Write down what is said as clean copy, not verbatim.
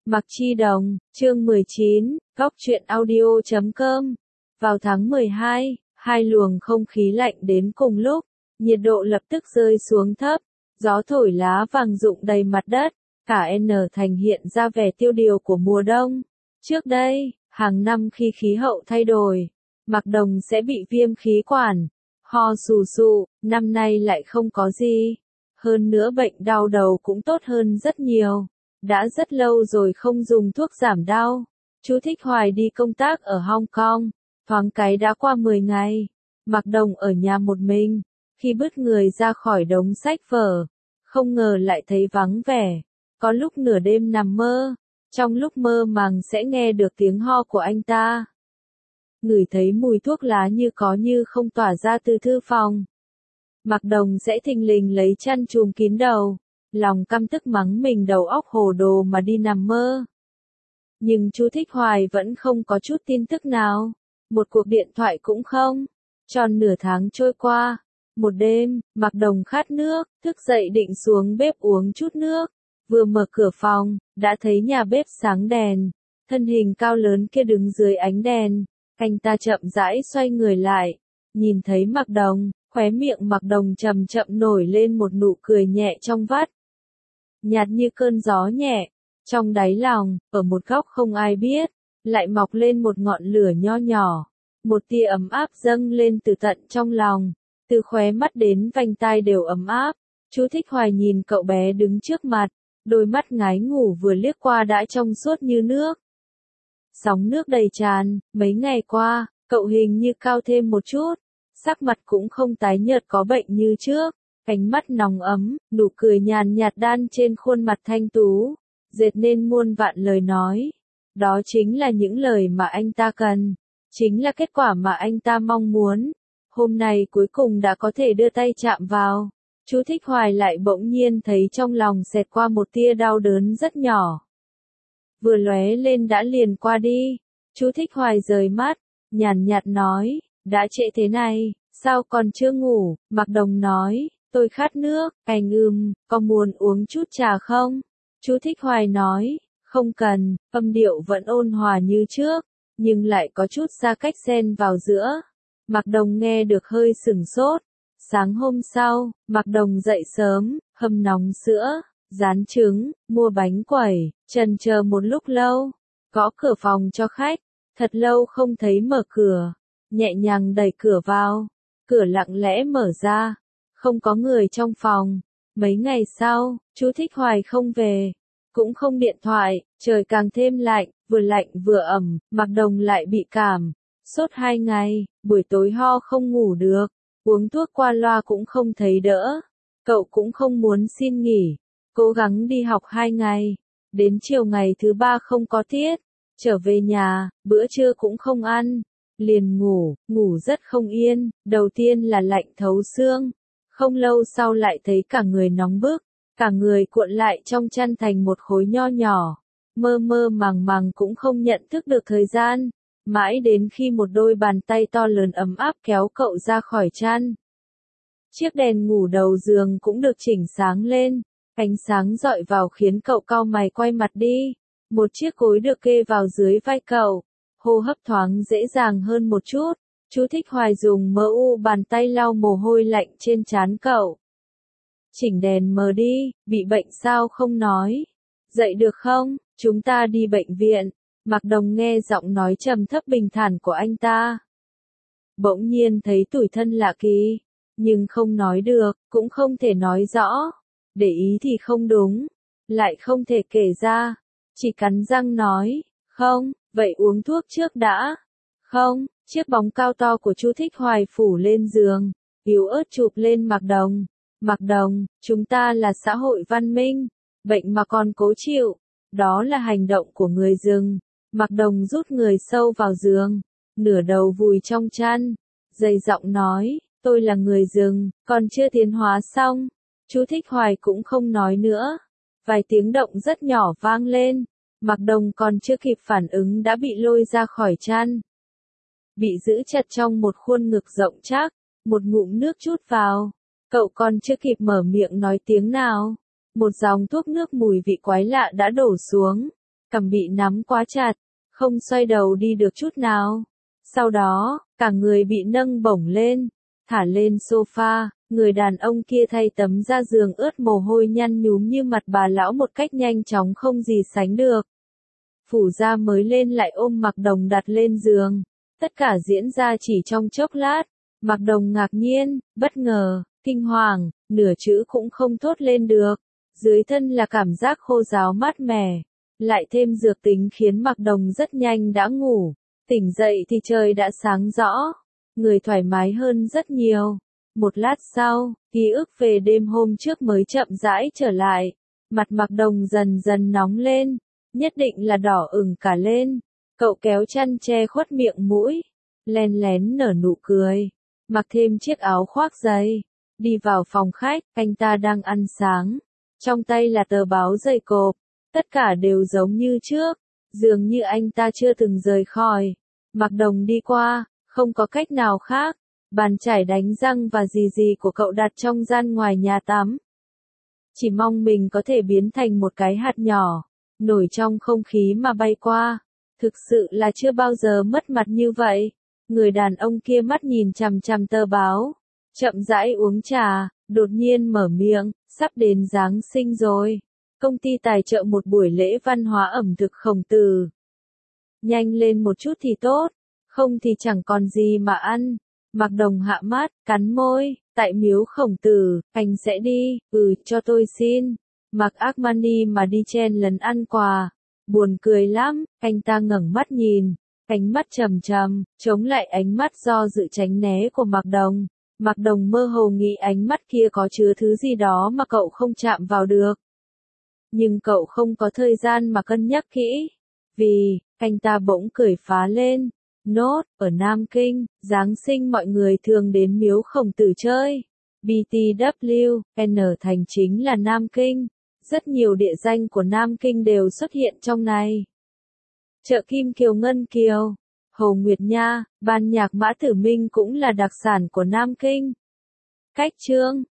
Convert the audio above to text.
Mạc Chi Đồng, chương 19, góc truyện audio.com. Vào tháng 12, hai luồng không khí lạnh đến cùng lúc, nhiệt độ lập tức rơi xuống thấp, gió thổi lá vàng rụng đầy mặt đất, cả N thành hiện ra vẻ tiêu điều của mùa đông. Trước đây, hàng năm khi khí hậu thay đổi, Mạc Đồng sẽ bị viêm khí quản, ho sù sụ, năm nay lại không có gì. Hơn nữa bệnh đau đầu cũng tốt hơn rất nhiều. Đã rất lâu rồi không dùng thuốc giảm đau. Chú Thích Hoài đi công tác ở Hong Kong, thoáng cái đã qua 10 ngày. Mạc Đồng ở nhà một mình, khi bứt người ra khỏi đống sách vở, không ngờ lại thấy vắng vẻ. Có lúc nửa đêm nằm mơ, trong lúc mơ màng sẽ nghe được tiếng ho của anh ta. Ngửi thấy mùi thuốc lá như có như không tỏa ra từ thư phòng. Mạc Đồng sẽ thình lình lấy chăn trùm kín đầu, lòng căm tức mắng mình đầu óc hồ đồ mà đi nằm mơ. Nhưng chú Thích Hoài vẫn không có chút tin tức nào, một cuộc điện thoại cũng không. Tròn nửa tháng trôi qua, một đêm, Mạc Đồng khát nước, thức dậy định xuống bếp uống chút nước. Vừa mở cửa phòng, đã thấy nhà bếp sáng đèn, thân hình cao lớn kia đứng dưới ánh đèn. Anh ta chậm rãi xoay người lại, nhìn thấy Mạc Đồng, khóe miệng Mạc Đồng chậm chậm nổi lên một nụ cười nhẹ trong vắt. Nhạt như cơn gió nhẹ, trong đáy lòng, ở một góc không ai biết, lại mọc lên một ngọn lửa nho nhỏ. Một tia ấm áp dâng lên từ tận trong lòng, từ khóe mắt đến vành tai đều ấm áp. Chú Thích Hoài nhìn cậu bé đứng trước mặt, đôi mắt ngái ngủ vừa liếc qua đã trong suốt như nước. Sóng nước đầy tràn, mấy ngày qua, cậu hình như cao thêm một chút, sắc mặt cũng không tái nhợt có bệnh như trước, ánh mắt nóng ấm, nụ cười nhàn nhạt đan trên khuôn mặt thanh tú, dệt nên muôn vạn lời nói. Đó chính là những lời mà anh ta cần, chính là kết quả mà anh ta mong muốn. Hôm nay cuối cùng đã có thể đưa tay chạm vào. Chú Thích Hoài lại bỗng nhiên thấy trong lòng xẹt qua một tia đau đớn rất nhỏ. Vừa lóe lên đã liền qua đi. Chú Thích Hoài rời mắt, nhàn nhạt nói, đã trễ thế này, sao còn chưa ngủ? Mạc Đồng nói, tôi khát nước. Anh có muốn uống chút trà không? Chú Thích Hoài nói, không cần, âm điệu vẫn ôn hòa như trước, nhưng lại có chút xa cách xen vào giữa. Mạc Đồng nghe được hơi sửng sốt. Sáng hôm sau, Mạc Đồng dậy sớm, hâm nóng sữa, rán trứng, mua bánh quẩy, chần chờ một lúc lâu, gõ cửa phòng cho khách, thật lâu không thấy mở cửa, nhẹ nhàng đẩy cửa vào, cửa lặng lẽ mở ra, không có người trong phòng. Mấy ngày sau, chú Thích Hoài không về, cũng không điện thoại, trời càng thêm lạnh vừa ẩm, Mạc Đồng lại bị cảm, sốt 2 ngày, buổi tối ho không ngủ được, uống thuốc qua loa cũng không thấy đỡ, cậu cũng không muốn xin nghỉ, cố gắng đi học 2 ngày, đến chiều ngày thứ 3 không có tiết, trở về nhà, bữa trưa cũng không ăn, liền ngủ rất không yên, đầu tiên là lạnh thấu xương, không lâu sau lại thấy cả người nóng bức, cả người cuộn lại trong chăn thành một khối nho nhỏ, mơ mơ màng màng cũng không nhận thức được thời gian, mãi đến khi một đôi bàn tay to lớn ấm áp kéo cậu ra khỏi chăn. Chiếc đèn ngủ đầu giường cũng được chỉnh sáng lên, ánh sáng dọi vào khiến cậu cau mày quay mặt đi, một chiếc gối được kê vào dưới vai cậu, hô hấp thoáng dễ dàng hơn một chút. Chú Thích Hoài dùng bàn tay lau mồ hôi lạnh trên trán cậu. Chỉnh đèn mờ đi, bị bệnh sao không nói. Dậy được không, chúng ta đi bệnh viện. Mạc Đồng nghe giọng nói trầm thấp bình thản của anh ta. Bỗng nhiên thấy tủi thân lạ kỳ, nhưng không nói được, cũng không thể nói rõ. Để ý thì không đúng, lại không thể kể ra. Chỉ cắn răng nói, không, vậy uống thuốc trước đã. Không, chiếc bóng cao to của chú Thích Hoài phủ lên giường, yếu ớt chụp lên Mạc Đồng. Mạc Đồng, chúng ta là xã hội văn minh, bệnh mà còn cố chịu, đó là hành động của người rừng. Mạc Đồng rút người sâu vào giường, nửa đầu vùi trong chăn, dày giọng nói, tôi là người rừng, còn chưa tiến hóa xong. Chú Thích Hoài cũng không nói nữa, vài tiếng động rất nhỏ vang lên, Mạc Đồng còn chưa kịp phản ứng đã bị lôi ra khỏi chăn. Bị giữ chặt trong một khuôn ngực rộng chắc, một ngụm nước trút vào, cậu còn chưa kịp mở miệng nói tiếng nào, một dòng thuốc nước mùi vị quái lạ đã đổ xuống, cằm bị nắm quá chặt, không xoay đầu đi được chút nào. Sau đó, cả người bị nâng bổng lên, thả lên sofa, người đàn ông kia thay tấm da giường ướt mồ hôi nhăn nhúm như mặt bà lão một cách nhanh chóng không gì sánh được. Phủ da mới lên lại ôm Mạc Đồng đặt lên giường. Tất cả diễn ra chỉ trong chốc lát. Mạc Đồng ngạc nhiên, bất ngờ, kinh hoàng, nửa chữ cũng không thốt lên được. Dưới thân là cảm giác khô ráo mát mẻ. Lại thêm dược tính khiến Mạc Đồng rất nhanh đã ngủ. Tỉnh dậy thì trời đã sáng rõ. Người thoải mái hơn rất nhiều. Một lát sau, ký ức về đêm hôm trước mới chậm rãi trở lại. Mặt Mạc Đồng dần dần nóng lên. Nhất định là đỏ ửng cả lên. Cậu kéo chăn che khuất miệng mũi. Len lén nở nụ cười. Mặc thêm chiếc áo khoác dày. Đi vào phòng khách, anh ta đang ăn sáng. Trong tay là tờ báo dày cộp. Tất cả đều giống như trước. Dường như anh ta chưa từng rời khỏi. Mạc Đồng đi qua, không có cách nào khác. Bàn chải đánh răng và gì của cậu đặt trong gian ngoài nhà tắm. Chỉ mong mình có thể biến thành một cái hạt nhỏ, nổi trong không khí mà bay qua. Thực sự là chưa bao giờ mất mặt như vậy. Người đàn ông kia mắt nhìn chằm chằm tờ báo, chậm rãi uống trà, đột nhiên mở miệng, sắp đến Giáng sinh rồi. Công ty tài trợ một buổi lễ văn hóa ẩm thực Khổng Tử. Nhanh lên một chút thì tốt, không thì chẳng còn gì mà ăn. Mạc Đồng hạ mắt, cắn môi, tại miếu Khổng Tử, anh sẽ đi, cho tôi xin. Mạc Armani mà đi chen lấn ăn quà. Buồn cười lắm, anh ta ngẩng mắt nhìn, ánh mắt trầm trầm, chống lại ánh mắt do dự tránh né của Mạc Đồng. Mạc Đồng mơ hồ nghĩ ánh mắt kia có chứa thứ gì đó mà cậu không chạm vào được. Nhưng cậu không có thời gian mà cân nhắc kỹ. Vì, anh ta bỗng cười phá lên. Nốt, ở Nam Kinh, Giáng sinh mọi người thường đến miếu Khổng Tử chơi. BTW, N thành chính là Nam Kinh. Rất nhiều địa danh của Nam Kinh đều xuất hiện trong này. Chợ Kim Kiều Ngân Kiều, Hồ Nguyệt Nha, ban nhạc Mã Tử Minh cũng là đặc sản của Nam Kinh. Cách chương